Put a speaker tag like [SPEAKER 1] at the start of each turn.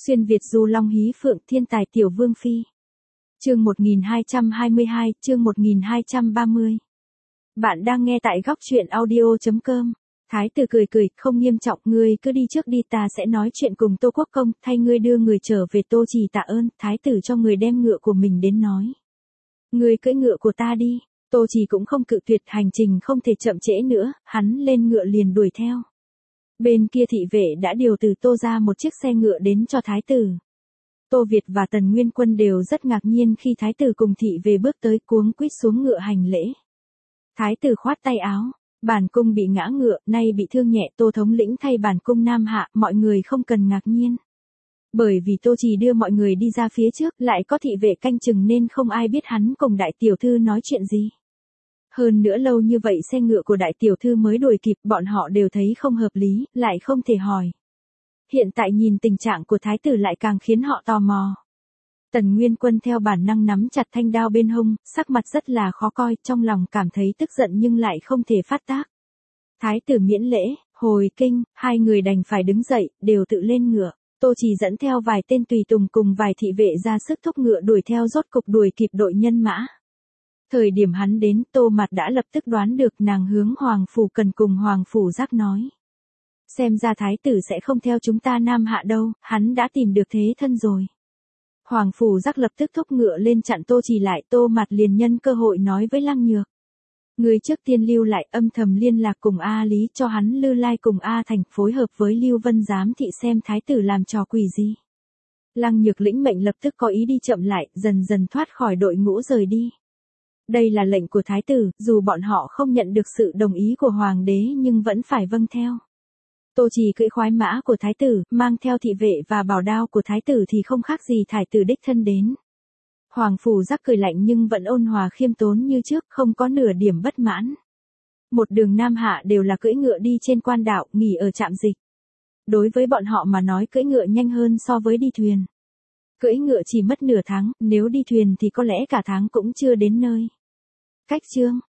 [SPEAKER 1] Xuyên Việt du long hí phượng thiên tài tiểu vương phi. Chương 1222, chương 1230. Bạn đang nghe tại góc truyện audio.com. Thái tử cười cười, không nghiêm trọng, ngươi cứ đi trước đi, ta sẽ nói chuyện cùng Tô Quốc Công, thay ngươi đưa người trở về Tô Trì tạ ơn. Thái tử cho người đem ngựa của mình đến nói. Ngươi cưỡi ngựa của ta đi. Tô Trì cũng không cự tuyệt, hành trình không thể chậm trễ nữa, hắn lên ngựa liền đuổi theo. Bên kia thị vệ đã điều từ Tô ra một chiếc xe ngựa đến cho thái tử. Tô Việt và Tần Nguyên Quân đều rất ngạc nhiên khi thái tử cùng thị vệ bước tới, cuống quýt xuống ngựa hành lễ. Thái tử khoát tay áo, bản cung bị ngã ngựa, nay bị thương nhẹ, Tô thống lĩnh thay bản cung nam hạ, mọi người không cần ngạc nhiên. Bởi vì Tô Trì đưa mọi người đi ra phía trước, lại có thị vệ canh chừng nên không ai biết hắn cùng đại tiểu thư nói chuyện gì. Hơn nữa lâu như vậy xe ngựa của đại tiểu thư mới đuổi kịp, bọn họ đều thấy không hợp lý, lại không thể hỏi. Hiện tại nhìn tình trạng của thái tử lại càng khiến họ tò mò. Tần Nguyên Quân theo bản năng nắm chặt thanh đao bên hông, sắc mặt rất là khó coi, trong lòng cảm thấy tức giận nhưng lại không thể phát tác. Thái tử miễn lễ, hồi kinh, hai người đành phải đứng dậy, đều tự lên ngựa. Tô Trì dẫn theo vài tên tùy tùng cùng vài thị vệ ra sức thúc ngựa đuổi theo, rốt cục đuổi kịp đội nhân mã. Thời điểm hắn đến, Tô Mạt đã lập tức đoán được, nàng hướng Hoàng Phủ Cần cùng Hoàng Phủ Giác nói. Xem ra thái tử sẽ không theo chúng ta nam hạ đâu, hắn đã tìm được thế thân rồi. Hoàng Phủ Giác lập tức thúc ngựa lên chặn Tô Trì lại, Tô Mạt liền nhân cơ hội nói với Lăng Nhược. Người trước tiên lưu lại, âm thầm liên lạc cùng A Lý, cho hắn Lư Lai cùng A Thành phối hợp với Lưu Vân giám thị xem thái tử làm trò quỷ gì. Lăng Nhược lĩnh mệnh lập tức có ý đi chậm lại, dần dần thoát khỏi đội ngũ rời đi. Đây là lệnh của thái tử, dù bọn họ không nhận được sự đồng ý của hoàng đế nhưng vẫn phải vâng theo. Tô Trì cưỡi khoái mã của thái tử, mang theo thị vệ và bảo đao của thái tử thì không khác gì thái tử đích thân đến. Hoàng Phủ Giác cười lạnh nhưng vẫn ôn hòa khiêm tốn như trước, không có nửa điểm bất mãn. Một đường nam hạ đều là cưỡi ngựa đi trên quan đạo, nghỉ ở trạm dịch. Đối với bọn họ mà nói, cưỡi ngựa nhanh hơn so với đi thuyền. Cưỡi ngựa chỉ mất nửa tháng, nếu đi thuyền thì có lẽ cả tháng cũng chưa đến nơi. Cách chương